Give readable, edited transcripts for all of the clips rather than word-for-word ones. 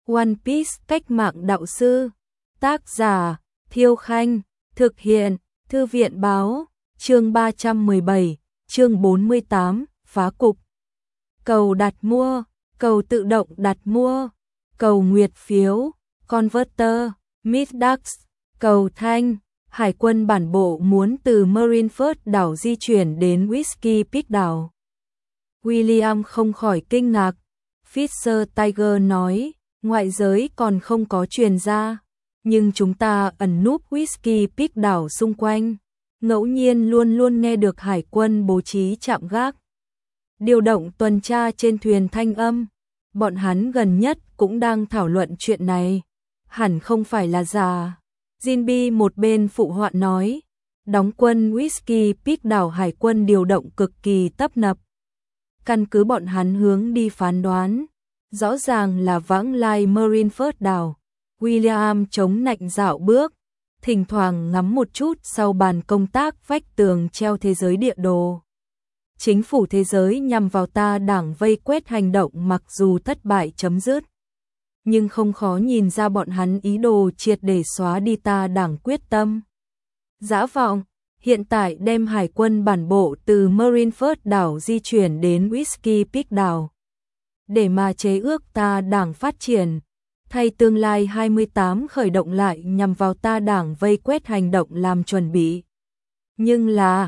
One Piece cách mạng đạo sư. Tác giả Thiêu Khanh. Thực hiện Thư viện Báo. Chương 317, chương 48, phá cục. Cầu đặt mua, cầu tự động đặt mua, cầu nguyệt phiếu, converter, Middax, cầu thanh. Hải quân bản bộ muốn từ Marineford đảo di chuyển đến Whiskey Peak đảo. William không khỏi kinh ngạc. Fisher Tiger nói, ngoại giới còn không có truyền ra, nhưng chúng ta ẩn núp Whiskey Peak đảo xung quanh, ngẫu nhiên luôn luôn nghe được hải quân bố trí trạm gác, điều động tuần tra trên thuyền thanh âm. Bọn hắn gần nhất cũng đang thảo luận chuyện này, hẳn không phải là giả. Jinbi một bên phụ họa nói, đóng quân Whiskey Peak đảo hải quân điều động cực kỳ tấp nập. Căn cứ bọn hắn hướng đi phán đoán, rõ ràng là vãng lai Marineford đảo. William chống nạnh dạo bước, thỉnh thoảng ngắm một chút sau bàn công tác vách tường treo thế giới địa đồ. Chính phủ thế giới nhằm vào ta đảng vây quét hành động mặc dù thất bại chấm dứt, nhưng không khó nhìn ra bọn hắn ý đồ triệt để xóa đi ta đảng quyết tâm. Dã vọng, hiện tại đem hải quân bản bộ từ Marineford đảo di chuyển đến Whiskey Peak đảo, để mà chế ước ta đảng phát triển, thay tương lai 28 khởi động lại nhằm vào ta đảng vây quét hành động làm chuẩn bị. Nhưng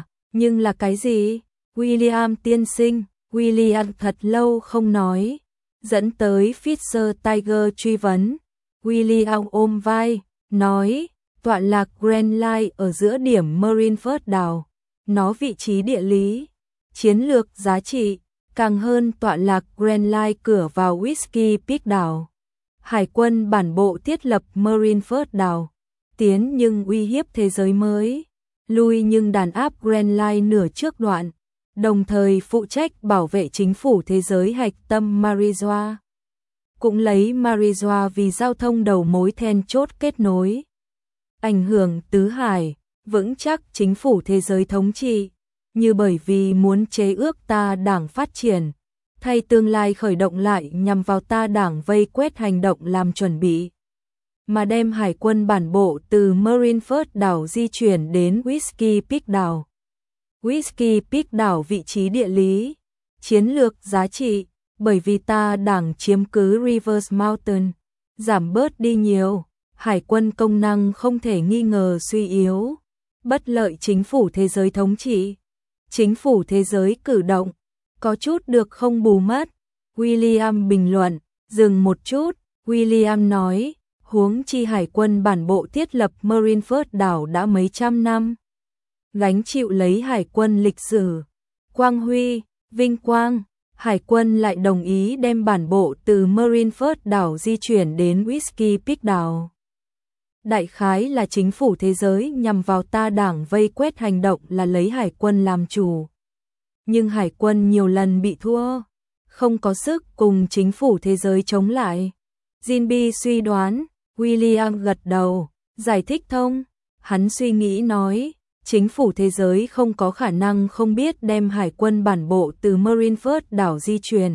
là cái gì? William tiên sinh, William thật lâu không nói, dẫn tới Fisher Tiger truy vấn. William ôm vai, nói, tọa lạc Grand Line ở giữa điểm Marineford đảo, nó vị trí địa lý, chiến lược giá trị, càng hơn tọa lạc Grand Line cửa vào Whiskey Peak đảo. Hải quân bản bộ thiết lập Marineford đảo, tiến nhưng uy hiếp thế giới mới, lui nhưng đàn áp Grand Line nửa trước đoạn, đồng thời phụ trách bảo vệ chính phủ thế giới hạch tâm Marijoa. Cũng lấy Marijoa vì giao thông đầu mối then chốt kết nối, ảnh hưởng tứ hải, vững chắc chính phủ thế giới thống trị, như bởi vì muốn chế ước ta đảng phát triển, thay tương lai khởi động lại nhằm vào ta đảng vây quét hành động làm chuẩn bị, mà đem hải quân bản bộ từ Marineford đảo di chuyển đến Whiskey Peak đảo. Whiskey Peak đảo vị trí địa lý, chiến lược giá trị, bởi vì ta đảng chiếm cứ Rivers Mountain, giảm bớt đi nhiều, hải quân công năng không thể nghi ngờ suy yếu, bất lợi chính phủ thế giới thống trị. Chính phủ thế giới cử động, có chút được không bù mất. William bình luận, dừng một chút, William nói, huống chi hải quân bản bộ thiết lập Marineford đảo đã mấy trăm năm, gánh chịu lấy hải quân lịch sử, quang huy, vinh quang, hải quân lại đồng ý đem bản bộ từ Marineford đảo di chuyển đến Whiskey Peak đảo. Đại khái là chính phủ thế giới nhằm vào ta đảng vây quét hành động là lấy hải quân làm chủ. Nhưng hải quân nhiều lần bị thua, không có sức cùng chính phủ thế giới chống lại. Jinbi suy đoán, William gật đầu, giải thích thông. Hắn suy nghĩ nói, chính phủ thế giới không có khả năng không biết đem hải quân bản bộ từ Marineford đảo di chuyển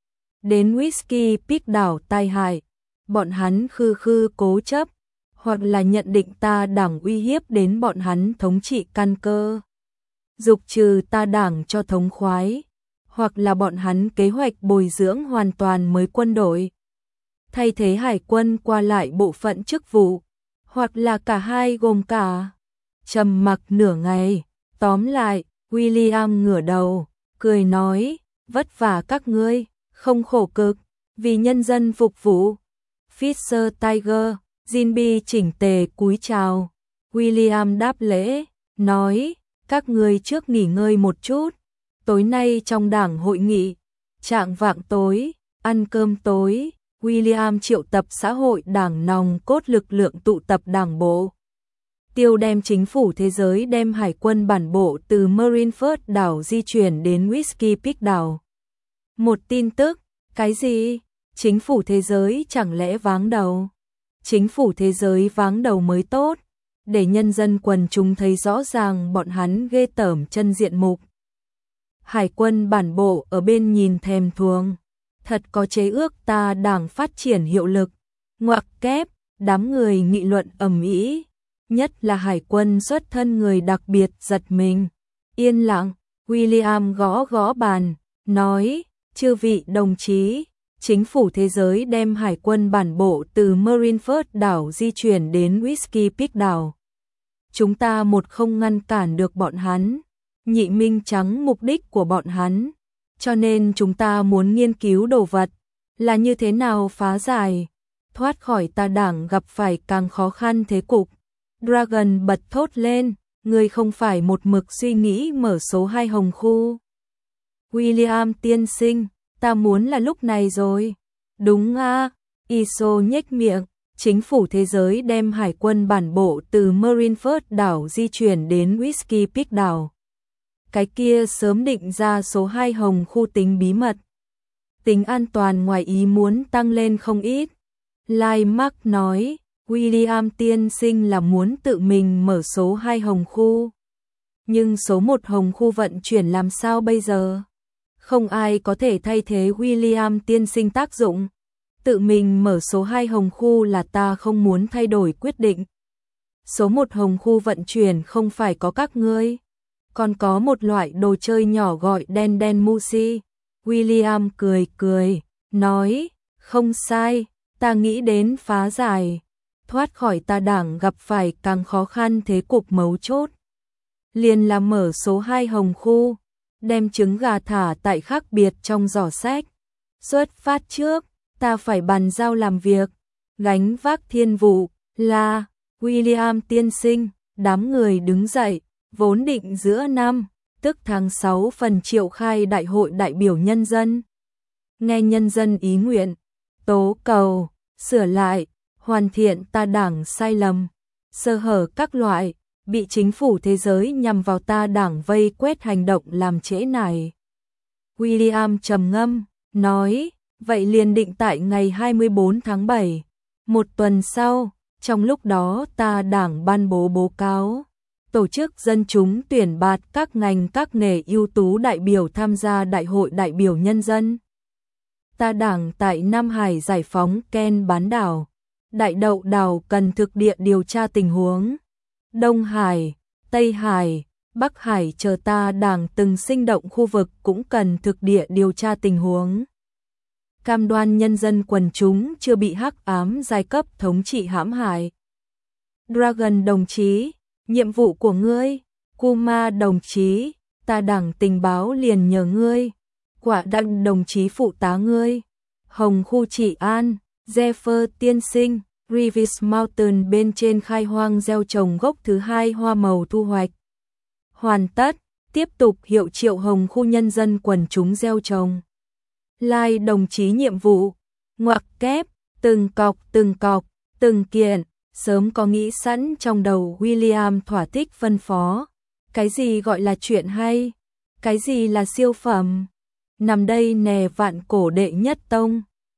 đến Whiskey Peak đảo tai hại. Bọn hắn khư cố chấp, hoặc là nhận định ta đảng uy hiếp đến bọn hắn thống trị căn cơ, dục trừ ta đảng cho thống khoái, hoặc là bọn hắn kế hoạch bồi dưỡng hoàn toàn mới quân đội, thay thế hải quân qua lại bộ phận chức vụ, hoặc là cả hai gồm cả. Trầm mặc nửa ngày, tóm lại, William ngửa đầu, cười nói, vất vả các ngươi, không khổ cực, vì nhân dân phục vụ. Fisher Tiger, Jinbi chỉnh tề cúi chào. William đáp lễ, nói, các ngươi trước nghỉ ngơi một chút, tối nay trong đảng hội nghị, trạng vạng tối, ăn cơm tối. William triệu tập xã hội đảng nòng cốt lực lượng tụ tập đảng bộ. Tiêu đem chính phủ thế giới đem hải quân bản bộ từ Marineford đảo di chuyển đến Whiskey Peak đảo. Một tin tức, cái gì? Chính phủ thế giới chẳng lẽ váng đầu? Chính phủ thế giới váng đầu mới tốt, để nhân dân quần chúng thấy rõ ràng bọn hắn ghê tởm chân diện mục. Hải quân bản bộ ở bên nhìn thèm thuồng, thật có chế ước ta đảng phát triển hiệu lực, Ngoặc kép, đám người nghị luận ầm ĩ, nhất là hải quân xuất thân người đặc biệt giật mình. Yên lặng, William gõ gõ bàn, nói, chư vị đồng chí, chính phủ thế giới đem hải quân bản bộ từ Marineford đảo di chuyển đến Whiskey Peak đảo. Chúng ta một không ngăn cản được bọn hắn, nhị minh trắng mục đích của bọn hắn, cho nên chúng ta muốn nghiên cứu đồ vật, là như thế nào phá giải, thoát khỏi tà đảng gặp phải càng khó khăn thế cục. Dragon bật thốt lên, ngươi không phải một mực suy nghĩ mở số 2 hồng khu. William tiên sinh, ta muốn là lúc này rồi. Đúng a, Iso nhếch miệng, chính phủ thế giới đem hải quân bản bộ từ Marineford đảo di chuyển đến Whiskey Peak đảo. Cái kia sớm định ra số 2 hồng khu tính bí mật. Tính an toàn ngoài ý muốn tăng lên không ít. Lai Mark nói, William tiên sinh là muốn tự mình mở số 2 hồng khu. Nhưng số 1 hồng khu vận chuyển làm sao bây giờ? Không ai có thể thay thế William tiên sinh tác dụng. Tự mình mở số 2 hồng khu là ta không muốn thay đổi quyết định. Số 1 hồng khu vận chuyển không phải có các ngươi. Còn có một loại đồ chơi nhỏ gọi đen đen musi. William cười cười, nói, không sai, ta nghĩ đến phá giải. Thoát khỏi tà đảng gặp phải càng khó khăn thế cục mấu chốt. Liền là mở số 2 hồng khu, đem trứng gà thả tại khác biệt trong giỏ sách. Xuất phát trước, ta phải bàn giao làm việc, gánh vác thiên vụ, là, William tiên sinh, đám người đứng dậy, vốn định giữa năm, tức tháng 6 phần triệu khai đại hội đại biểu nhân dân. Nghe nhân dân ý nguyện, tố cầu, sửa lại, hoàn thiện tà đảng sai lầm, sơ hở các loại, bị chính phủ thế giới nhằm vào ta đảng vây quét hành động làm trễ nải. William trầm ngâm, nói, vậy liền định tại ngày 24 tháng 7, một tuần sau, trong lúc đó ta đảng ban bố báo cáo, tổ chức dân chúng tuyển bạt các ngành các nghề ưu tú đại biểu tham gia đại hội đại biểu nhân dân. Ta đảng tại Nam Hải giải phóng Ken bán đảo, Đại Đậu đảo cần thực địa điều tra tình huống. Đông Hải, Tây Hải, Bắc Hải chờ ta đảng từng sinh động khu vực cũng cần thực địa điều tra tình huống. Cam đoan nhân dân quần chúng chưa bị hắc ám giai cấp thống trị hãm hại. Dragon đồng chí, nhiệm vụ của ngươi. Kuma đồng chí, ta đảng tình báo liền nhờ ngươi. Quả đặng đồng chí phụ tá ngươi. Hồng khu trị an, Zephyr tiên sinh, Revis Mountain bên trên khai hoang gieo trồng gốc thứ 2 hoa màu thu hoạch. Hoàn tất, tiếp tục hiệu triệu hồng khu nhân dân quần chúng gieo trồng. Lai đồng chí nhiệm vụ, ngoặc kép, từng cọc, từng kiện, sớm có nghĩ sẵn trong đầu William thỏa thích phân phó. Cái gì gọi là chuyện hay? Cái gì là siêu phẩm? Nằm đây nè vạn cổ đệ nhất tông.